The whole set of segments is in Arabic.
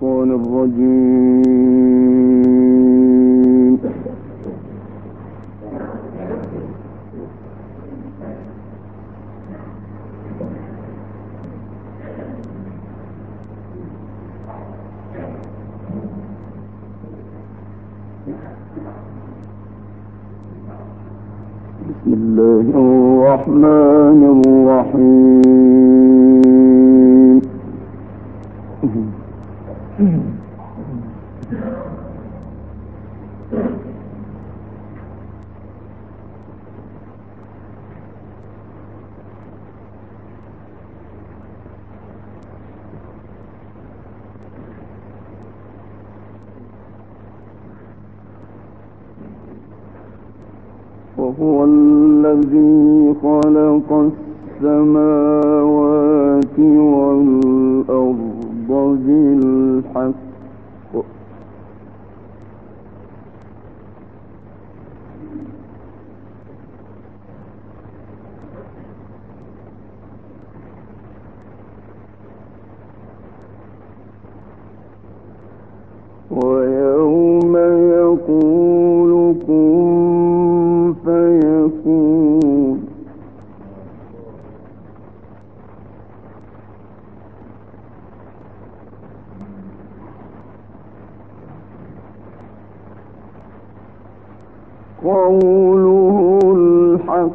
الشيطان الرجيم. بسم الله الرحمن الرحيم. وهو الذي خلق السماوات والأرض بالحق ويوم يقول كن فيكون قوله الحق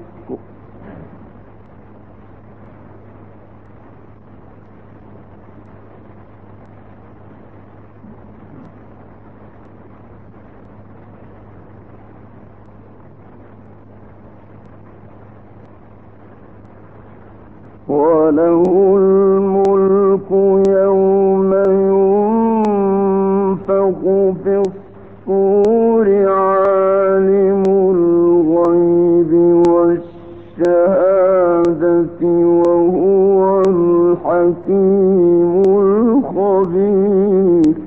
وله الملك يوم ينفخ في الصور عالم الغيب والشهادة وهو الحكيم الخبير.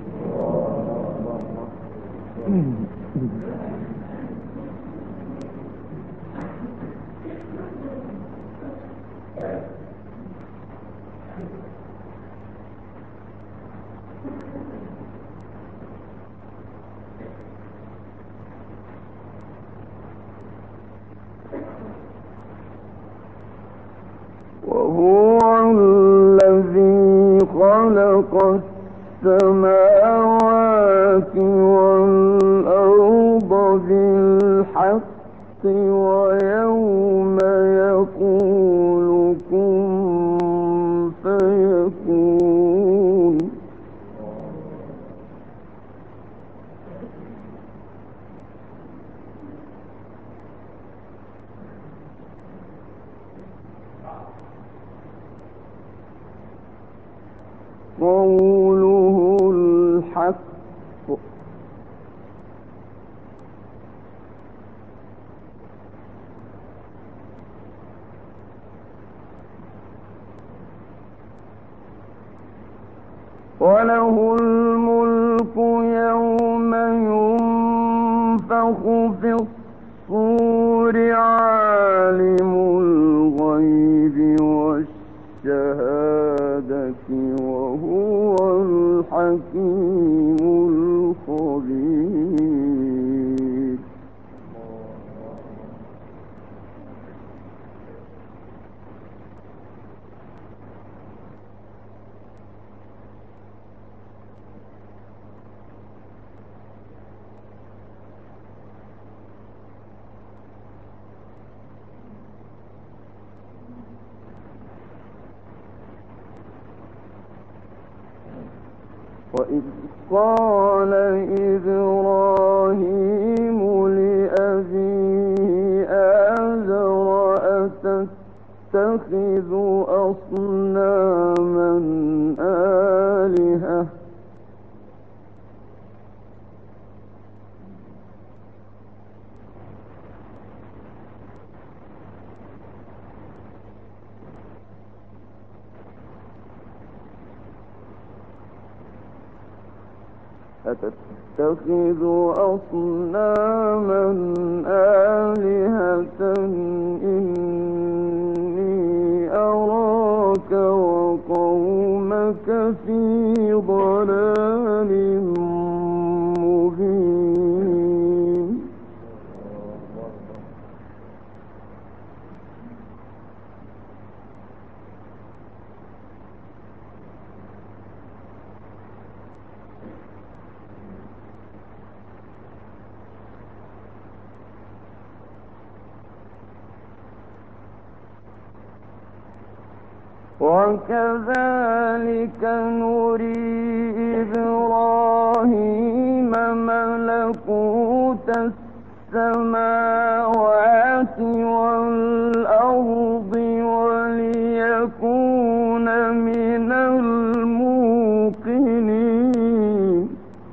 وهو الذي خلق السماوات والأرض بالحق ويوم يقول كن فيكون قوله الحق وله الملك يوم ينفخ في الصور عالم الغيب والشهادة وهو الحكيم الخبير. وإذ قال إبراهيم لأبيه آزر أتتخذ أصناما آلهة أتتخذ أصناما آلهة إني أراك وقومك إنك في ضلال مبين وكذلك نري إبراهيم ملكوت السماوات والأرض وليكون من الموقنين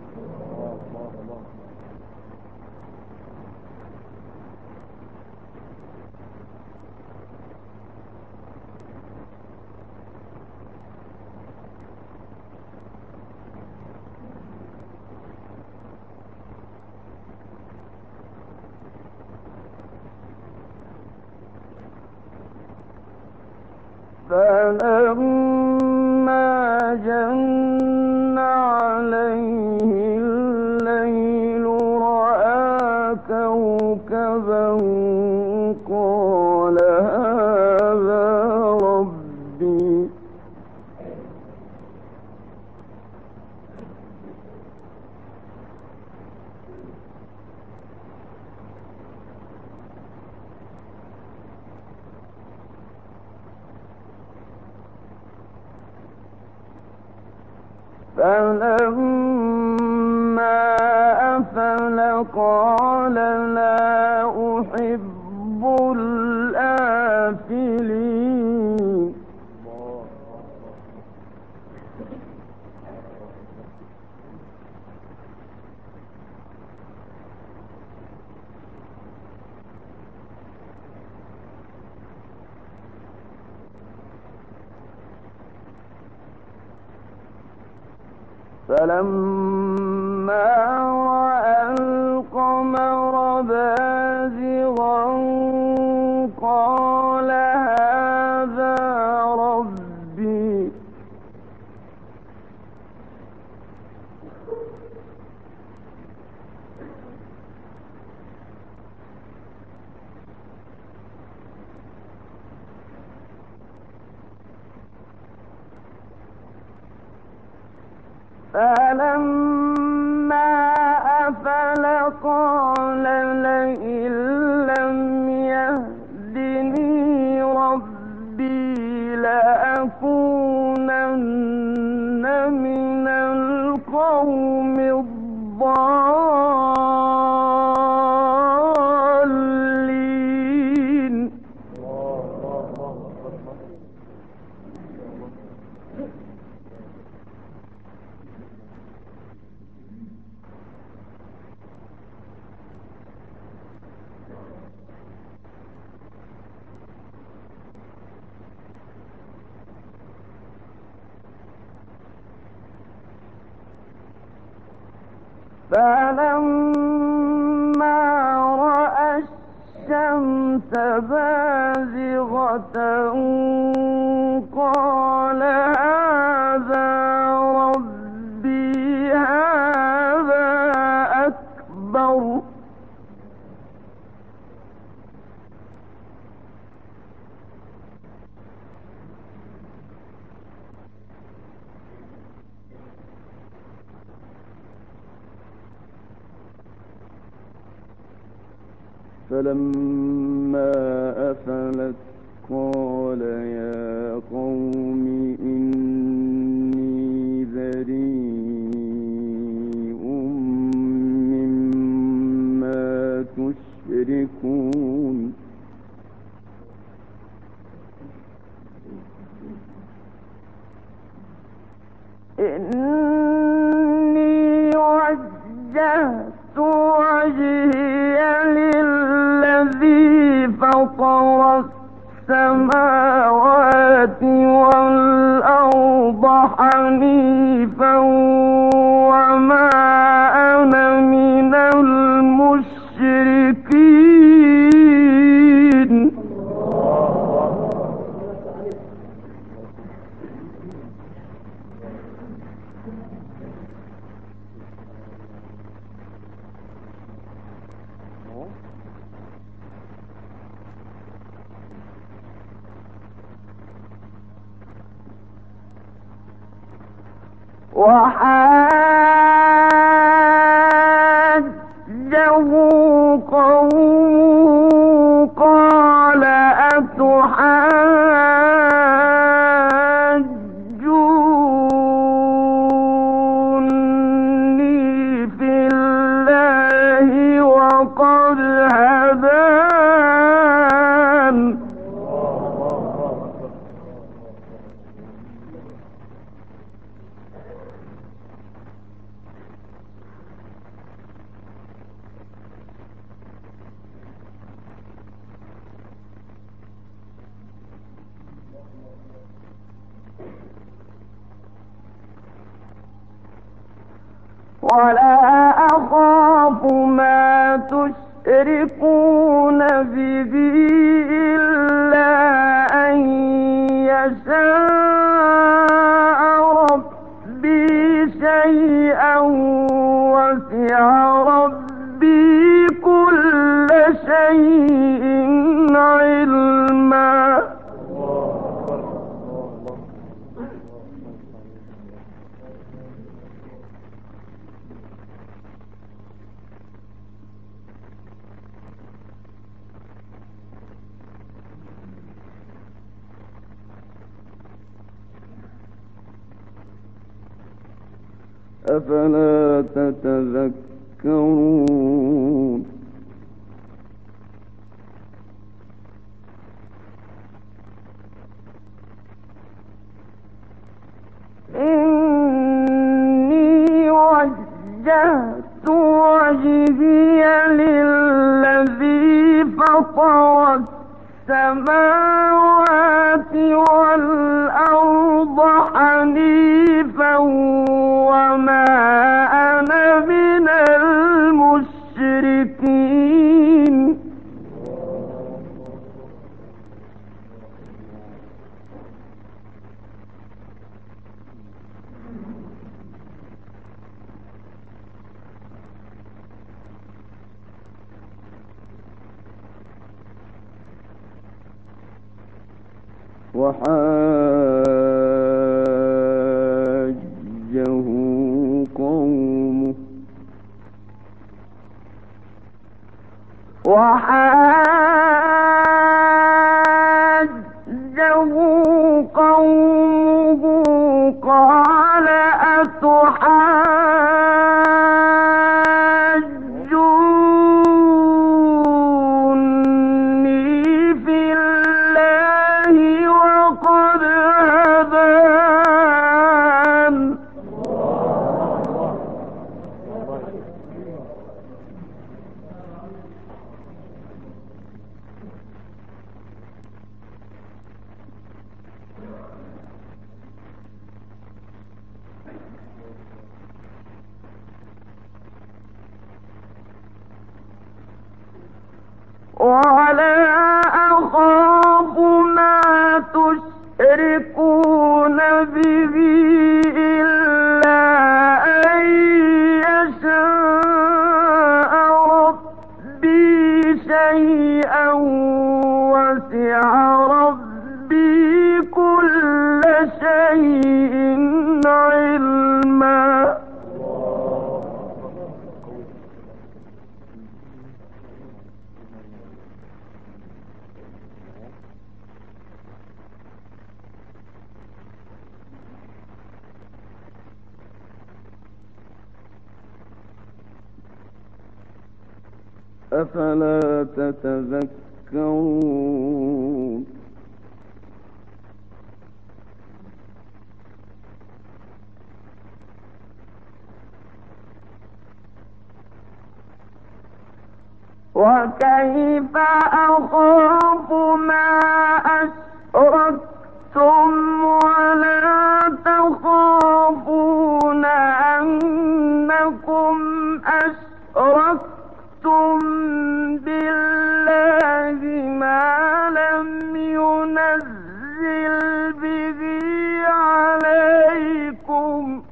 فلما جن عليه الليل رأى كوكبا قال هذا ربي فلما أفل قال لا أحب الآفلين فلما رأى القمر بازغا قال هذا ربي فلما أفل قال لئن لم يهدني ربي لأكونن من القوم الضالين فلما رأى الشمس بازغة قال هذا ربي هذا أكبر فلما أفلت قال يا قوم إني بريء مما تشركون إني وجهت وجهي للذي فطر السماوات والأرض حنيفا وما أنا من المشركين وحاجه قومه قال أتحاجوني في الله وقد هدان ولا أخاف ما تشركون به إلا أن يشاء ربي شيئا وسع ربي كل شيء علما أفلا تتذكرون إني وجهت وجهي للذي فطر السماوات والأرض حنيفا وما أنا من المشركين وحاجه قومه قال أتحاجوني في الله وقد هدان ولا أخاف ما تشركون به إلا أن يشاء ربي شيئا وسع ربي كل شيء علما أفلا تتذكرون وكيف أخاف ما أشركتم ولا تخافون أنكم أشركتم بالله ما لم ينزل به عليكم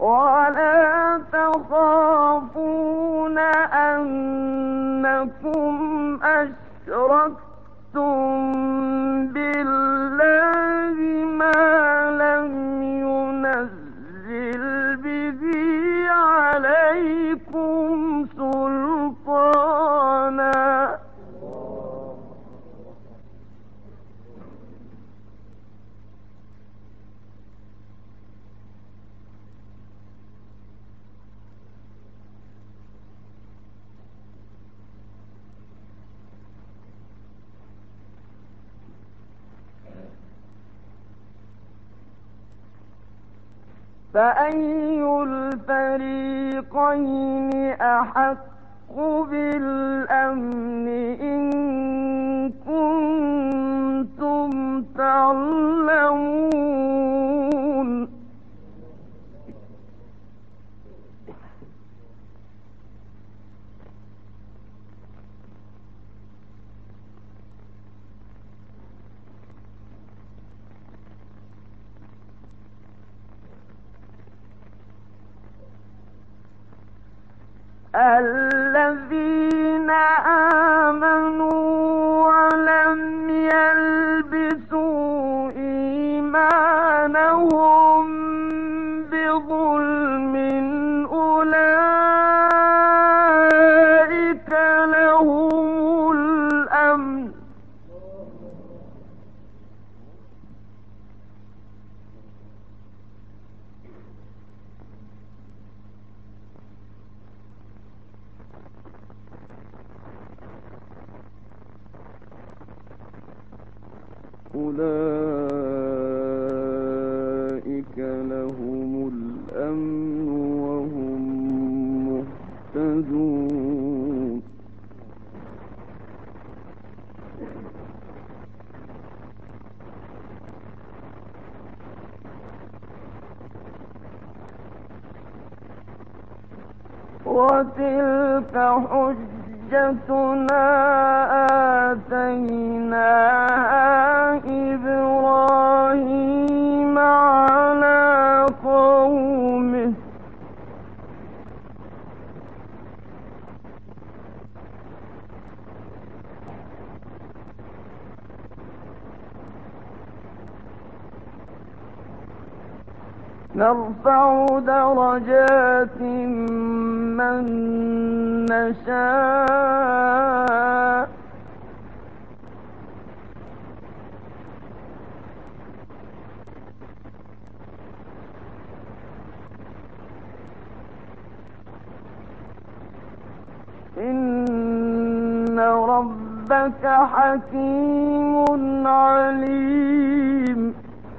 ولا تخافون أنكم أشركتم بالله ما لم ينزل به عليكم سلطانا فأي الفريقين أحق بالأمن إن كنتم تعلمون الذين آمنوا ولم يلبسوا إيمانهم بظلم أولئك لهم الأمن أولئك لهم الأمن وهم مهتدون وتلك حجتنا آتيناها إبراهيم على قومه نرفع درجات من نشاء إن ربك حكيم عليم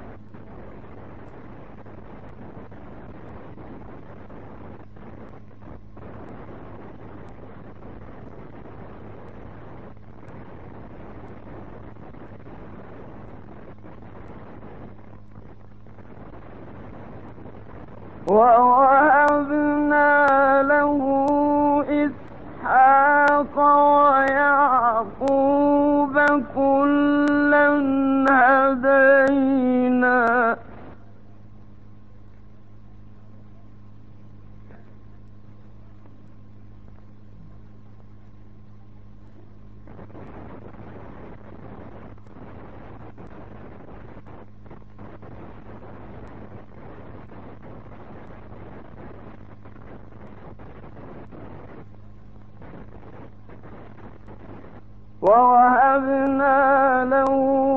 ووهبنا له إسحاق ويعقوب كلا هدينا ووهبنا له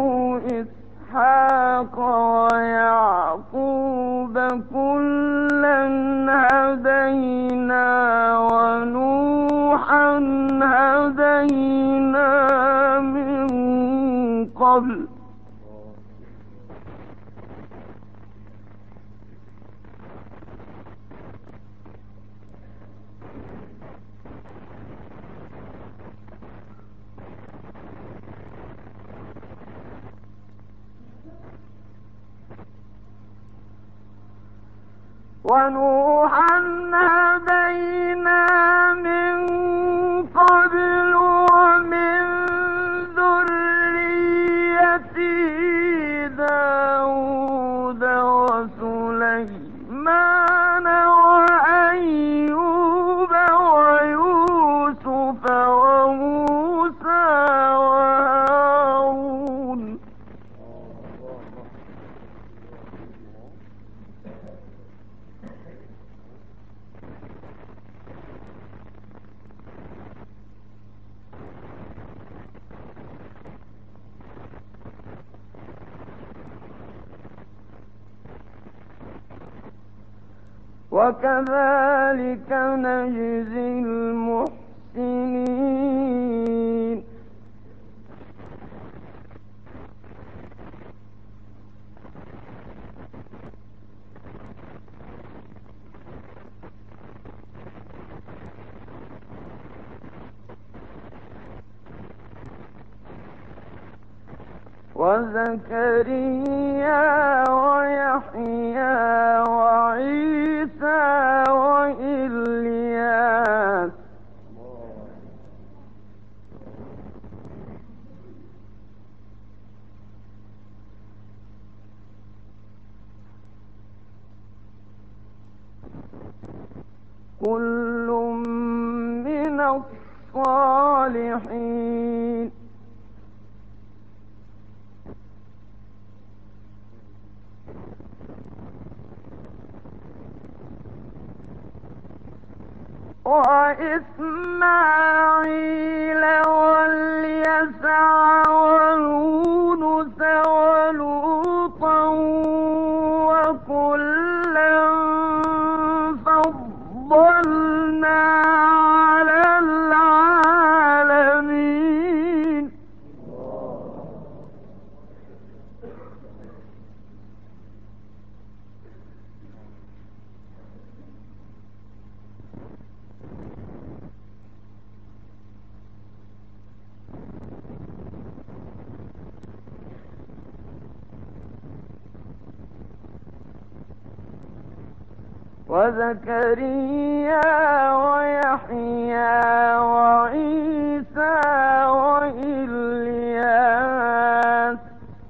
إسحاق ويعقوب كلا هدينا ونوحا هدينا من قبل ونوحا هدينا من قبل ومن ذريته داود وسليمان وكذلك نجزي المحسنين. وزكريا ويحيى وعيسى وإلياس كل من الصالحين. وإسماعيل واليسع ويونس ولوطا وكلا فضلنا على العالمين. وزكريا ويحيى وعيسى وإلياس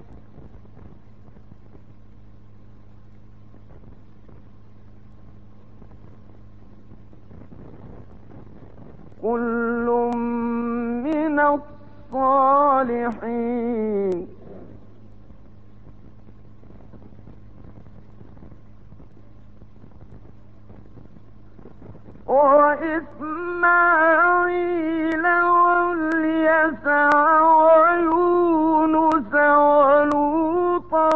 كل من الصالحين. وإسماعيل واليسع ويونس ولوطا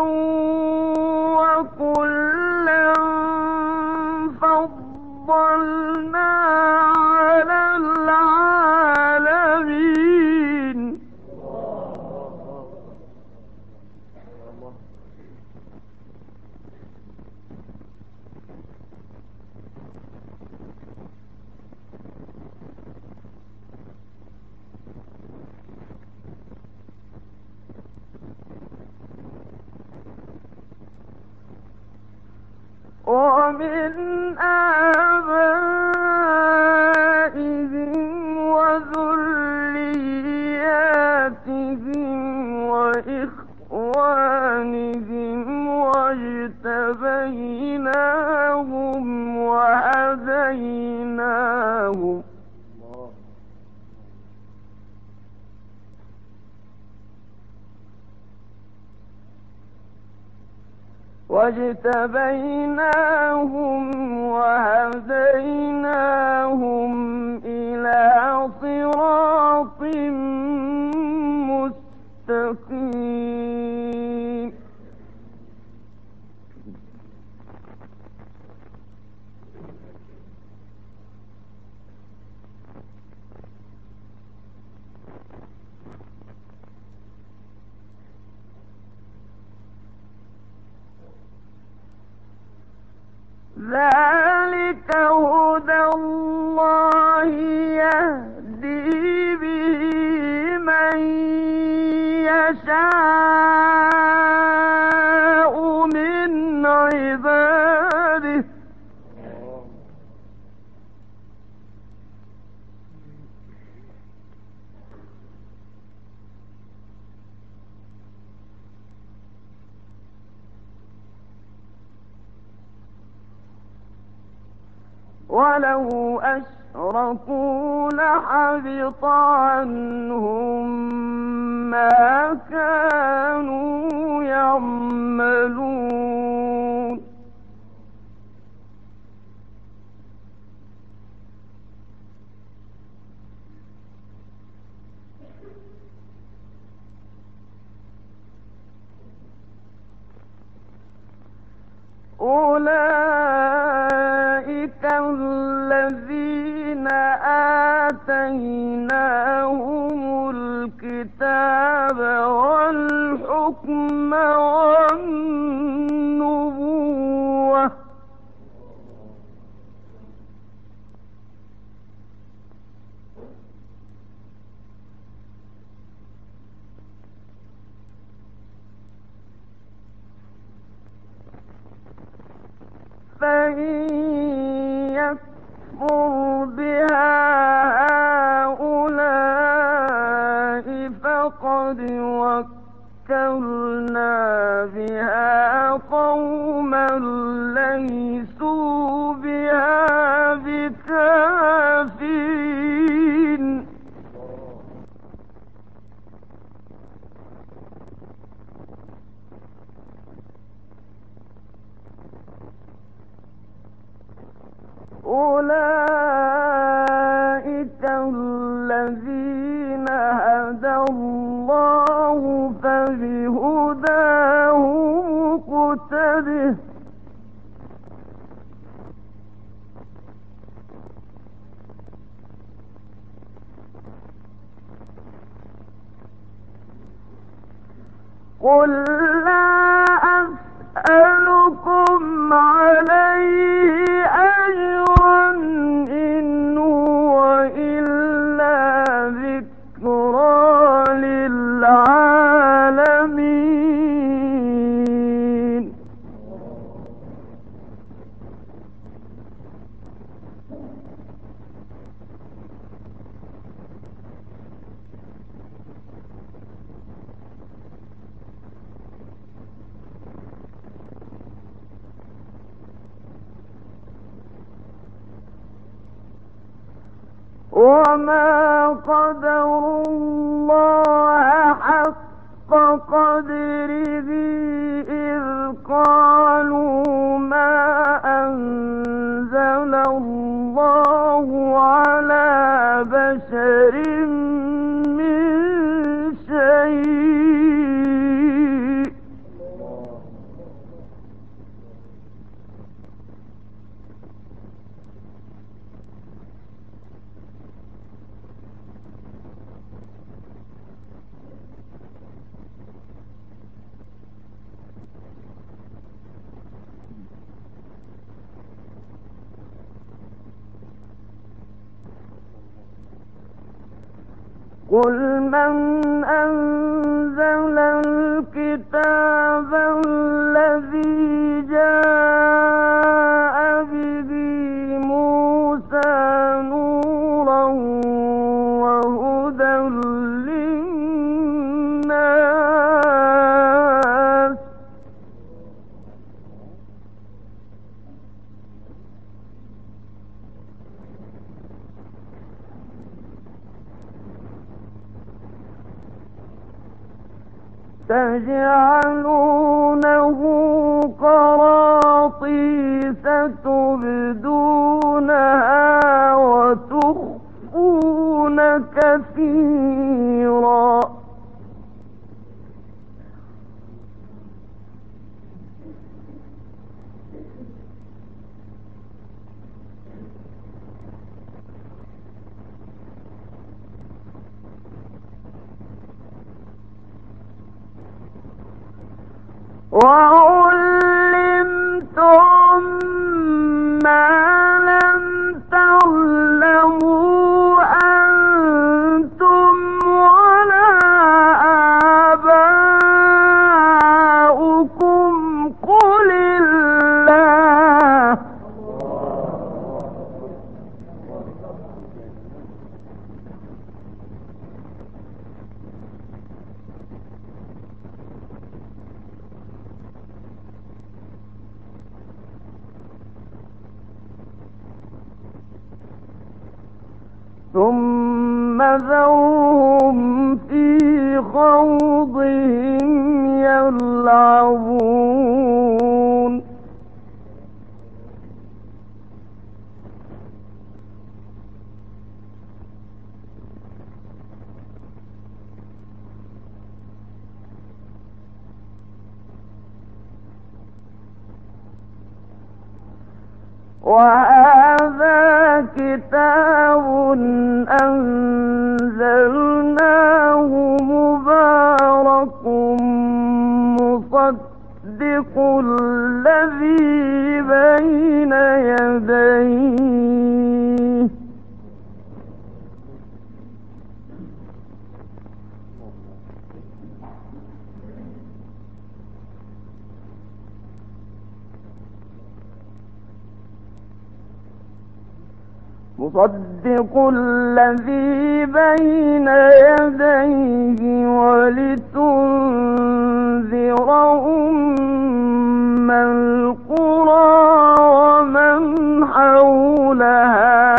وكلا فضلنا على العالمين. ومن آبائهم وذرياتهم وإخوانهم واجتبيناهم وهديناهم إلى صراط مستقيم. ذلك هدى الله يهدي به من يشاء من عباده. ولو أشركوا لحبط عنهم ما كانوا يعملون. أولئك آتيناهم الكتاب والحكم والنبوة فإن يكفر بها هؤلاء فقد وكلنا بها قوما ليسوا بها بكافرين أولئك الذين هدى الله فبهداه مقتده قل لا أسألكم عليه أجرا إن هو إلا ذكرى للعالمين وما قدروا الله حق قدره إذ قالوا ما أنزل الله على بشر من شيء قل من أنزل الكتاب الذي جاء به موسى نورا وهدى للناس تجعلونه قراطيس تبدونها وتخفون كثيرا وعلمتم ما لم تعلموا أنتم ولا آباؤكم قل الله ثم ذرهم في خوضهم يلعبون وهذا كتاب أنزلناه مبارك مصدق الذي بين يديه ولتنذر أم القرى ومن حولها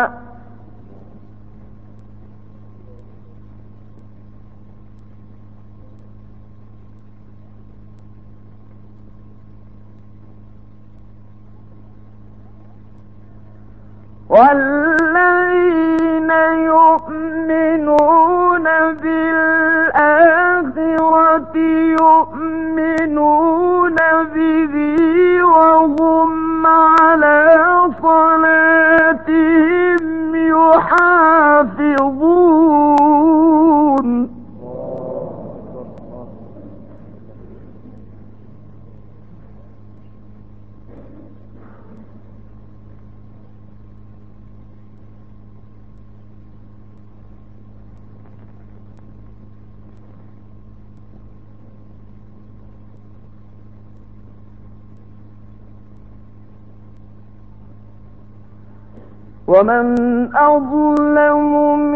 والذين يؤمنون بالآخرة يؤمنون به وهم على صلاتهم يحافظون ومن أظلم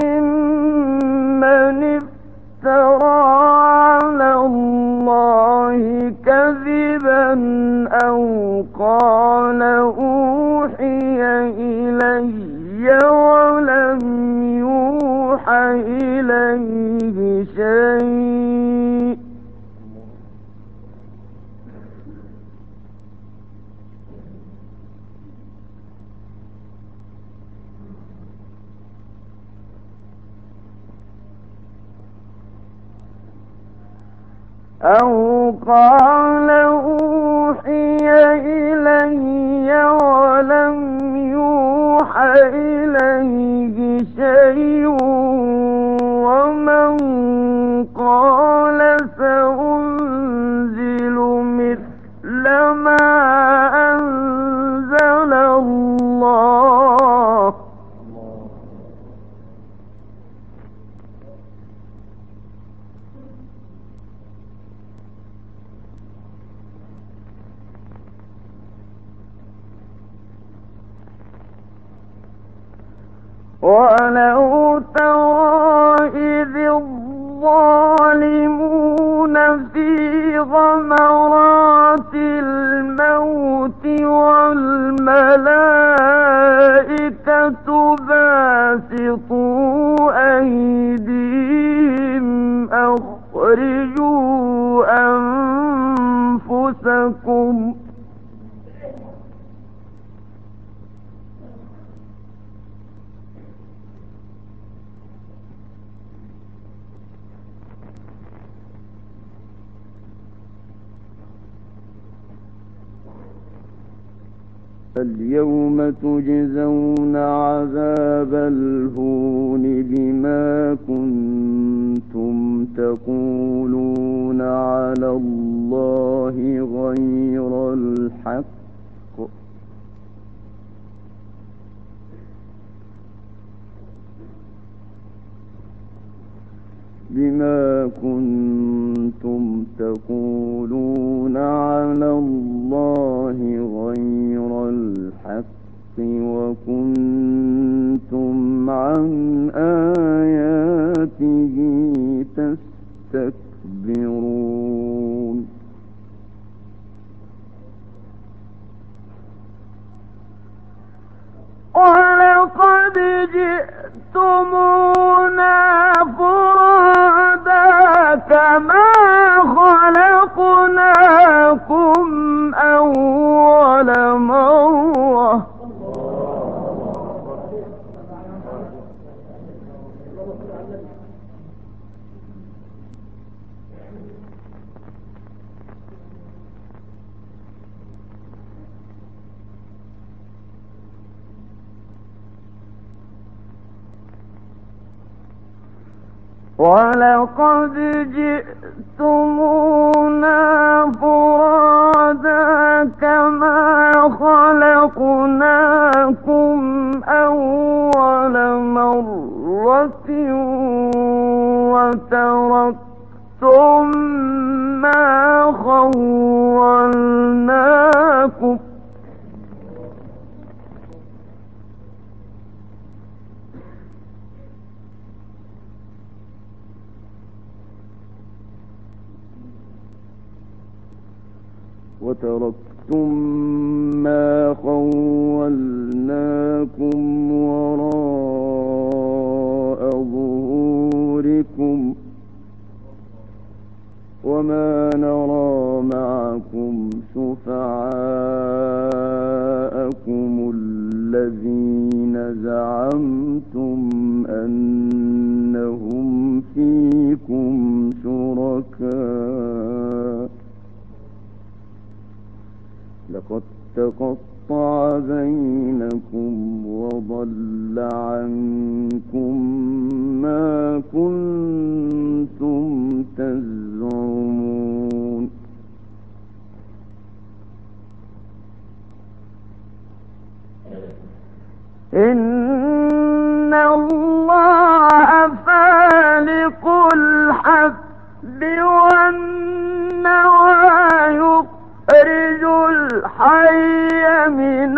ممن افترى على الله كذبا أو قال أوحي إلي ولم يوحى إليه شيء أو قال أوحي إلي ولم يوحى إليه شيء ومن قال سأنزل مثل ما أنزل الله ولو ترى إذ الظالمون في غمرات الموت والملائكة باسطوا أيديهم أخرجوا أنفسكم اليوم تجزون عذاب الهون بما كنتم تقولون على الله غير الحق بما كنتم تقولون على الله غير الحق وكنتم عن آياته تستكبرون ولقد جئتمونا فرادا كما خلقناكم أول مرة ولقد جئتمونا فرادا كما خلقناكم أول مرة وتركتم ما خولناكم وراء ظهوركم وما نرى معكم شفعاءكم الذين زعمتم أنهم فيكم شركاء لقد تقطع بينكم وضل عنكم ما كنتم تزعمون إن الله فالق الحب والنوى يخرج الحي من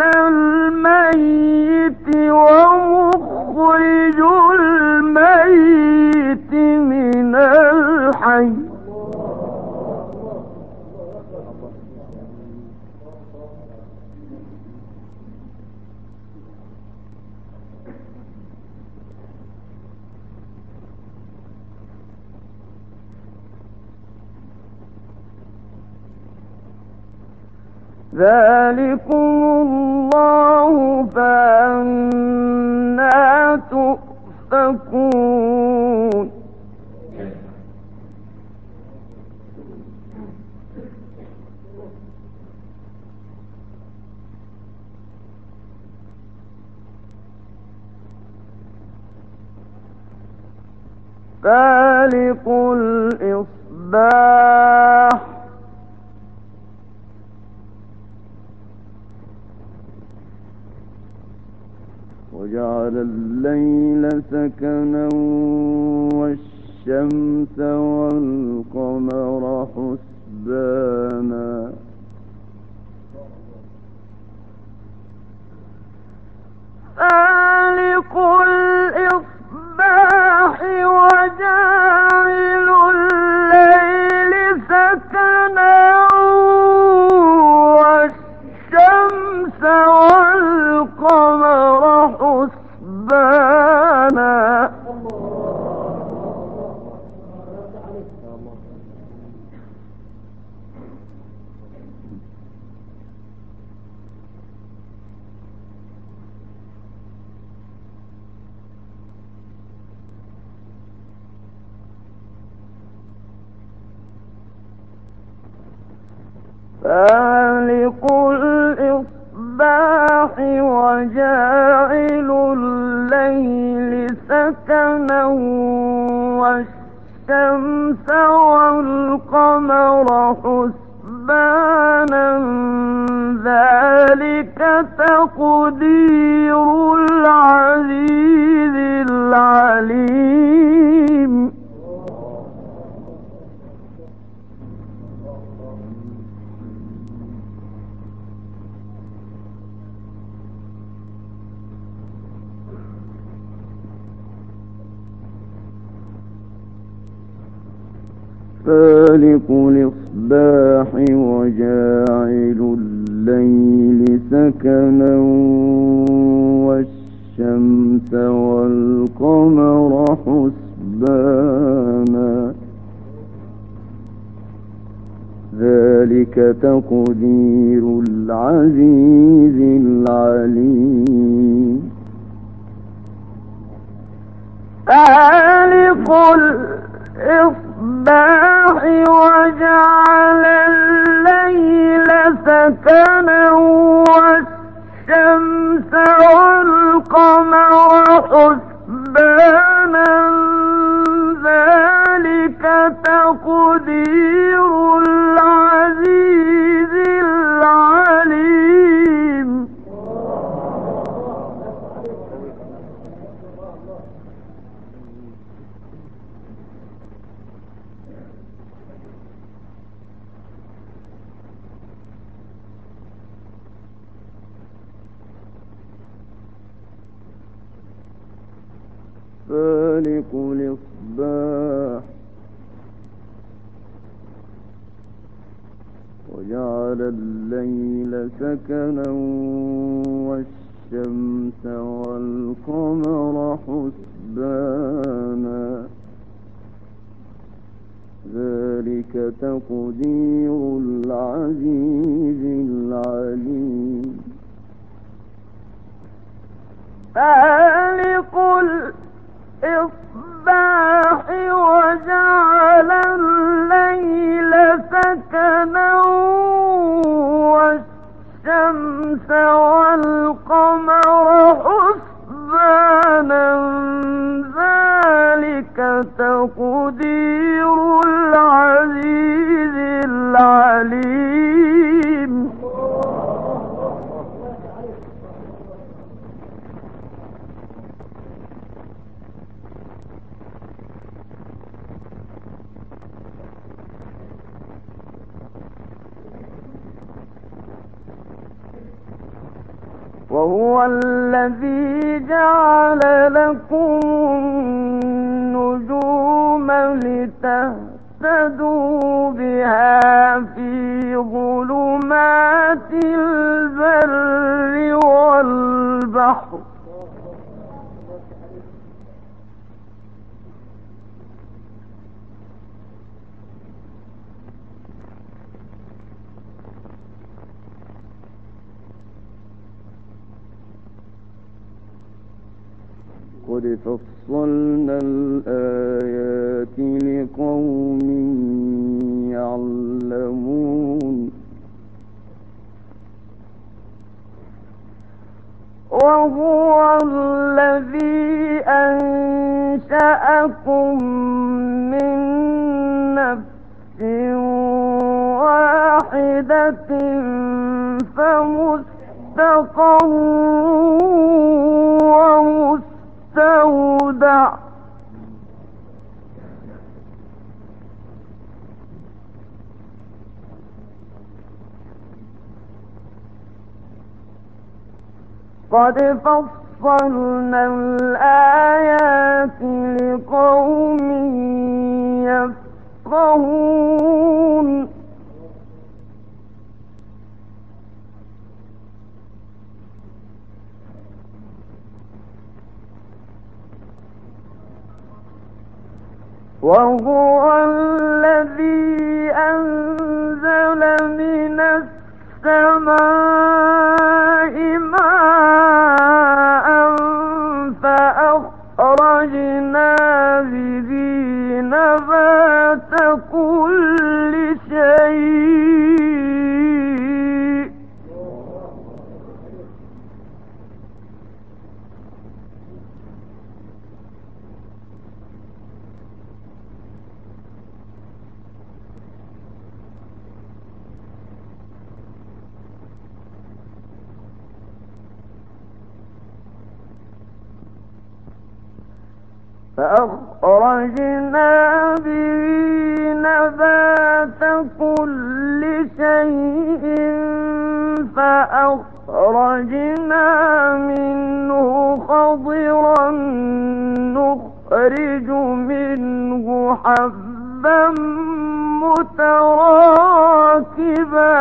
الميت ومخرج الميت من الحي ذلكم الله فأنى تؤفكون فالق الإصباح وجعل الليل سكنا والشمس والقمر حسبانا فالق الإصباح وجاعل الليل سكنا والشمس والقمر حسبانا فالق الإصباح وجاعل الليل سكنا والشمس والقمر حسبانا ذلك تقدير العزيز العليم فالق الإصباح وجاعل الليل سكنا والشمس والقمر حسبانا ذلك تقدير العزيز العليم فالق الإصباح وجعل الليل سكنا والشمس والقمر حسبانا تقدير العزيز العليم. فالق الإصباح وجعل الليل سكنا والشمس والقمر حسبانا ذلك تقدير العزيز العليم. فالق الإصباح وجعل الليل سكنا والشمس والقمر حسبانا ذلك تقدير العزيز العليم. وهو الذي جعل لكم النجوم لتهتدوا بها في ظلمات البر والبحر قد فصلنا الآيات لقوم يعلمون. وهو الذي أنشأكم من نفس واحدة فمستقر ومستودع قد فصلنا الآيات لقوم يفقهون. وهو الذي أنزل من السماء ماء فأخرجنا به نبات كل شيء فأخرجنا به نبات كل شيء فأخرجنا منه خضرا نخرج منه حبا متراكبا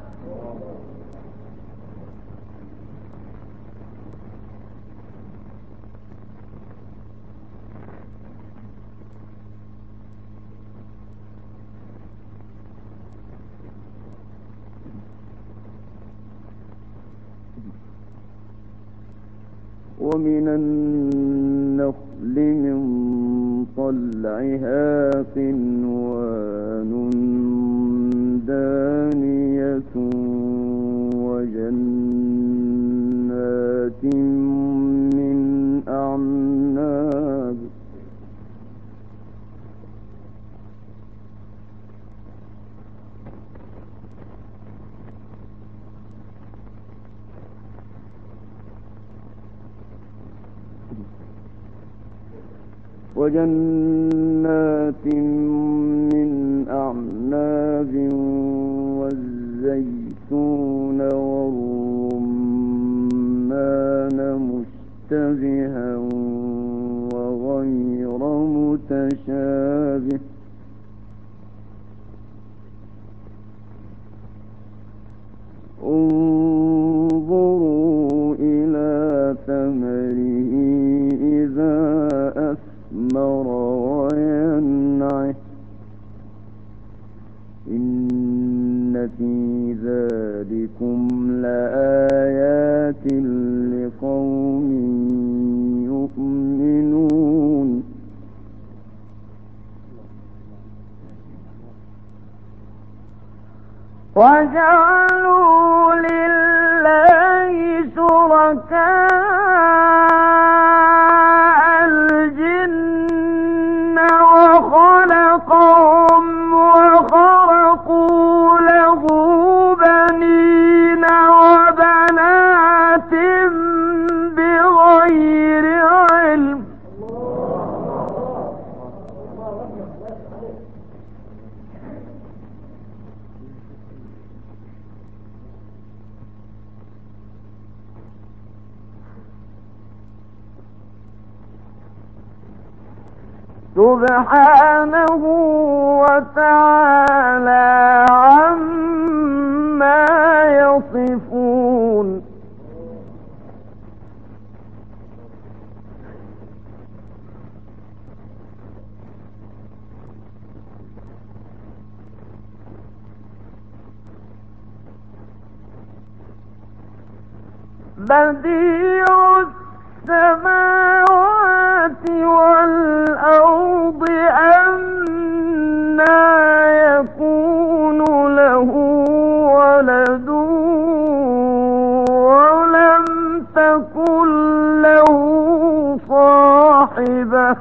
ومن النخل من طلعها قنوان دانية وجنات من أعناب وجنات من أعناب والزيتون والرمان مشتبها وغير متشابه انظروا إلى ثمره إذا أثمر وينعه إن في ذلكم لآيات لقوم يؤمنون وجعلوا لله شركاء الجن وخلقهم وخرقوا له بنين وبنات بغير علم سبحانه وتعالى عما يصفون بديع السماوات والأرض أنى يكون له ولد ولم تكن له صاحبة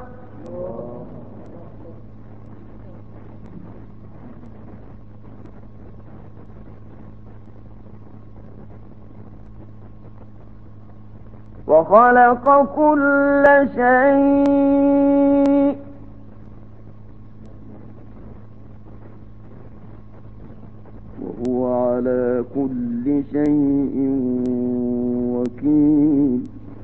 وخلق كل شيء وهو على كل شيء وكيل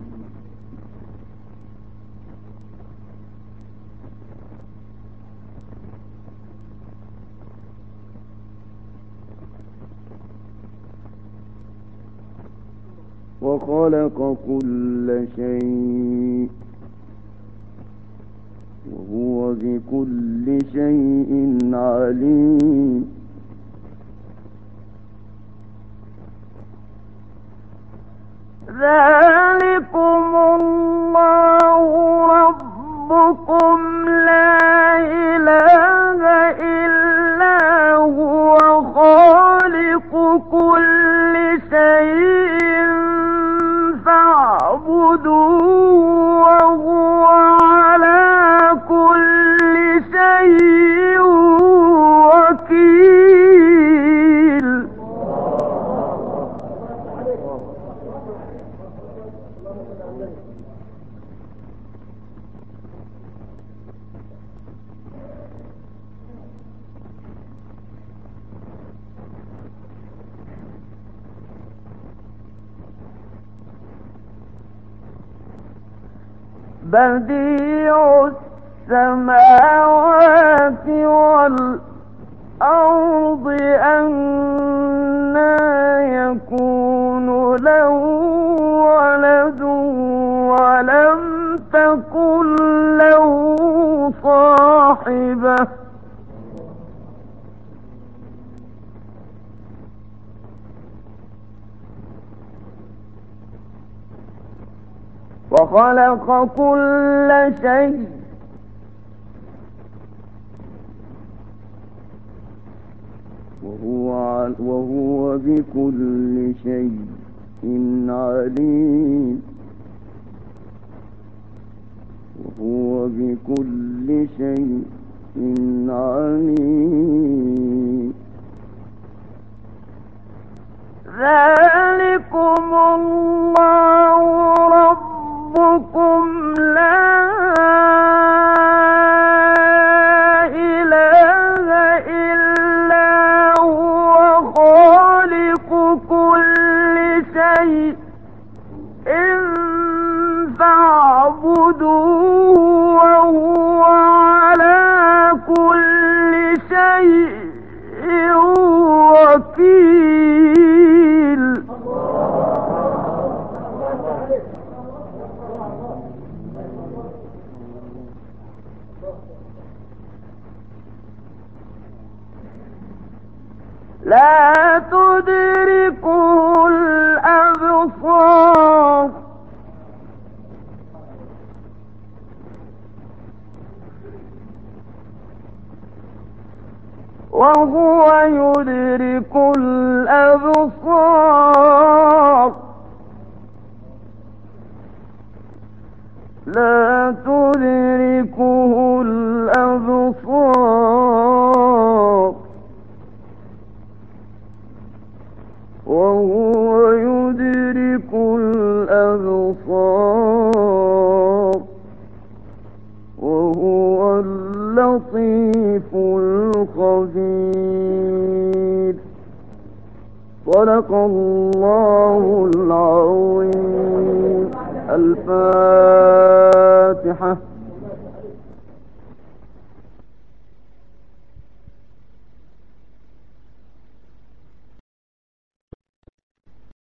وخلق كل شيء وهو بكل شيء عليم ذلكم الله ربكم لا إله إلا هو خالق كل شيء فاعبدوه وهو على كل شيء وكيل بديع السماوات والأرض أنى يكون له ولد ولم تكن له صاحبة وخلق كل شيء وهو بكل شيء عليم وهو بكل شيء عليم ذلكم الله ربكم لا وكيل لا تدركه الأبصار وهو يدرك الأبصار لا تدركه الأبصار وهو يدرك الأبصار وهو اللطيف الخبير. صدق الله العظيم. الفاتحة.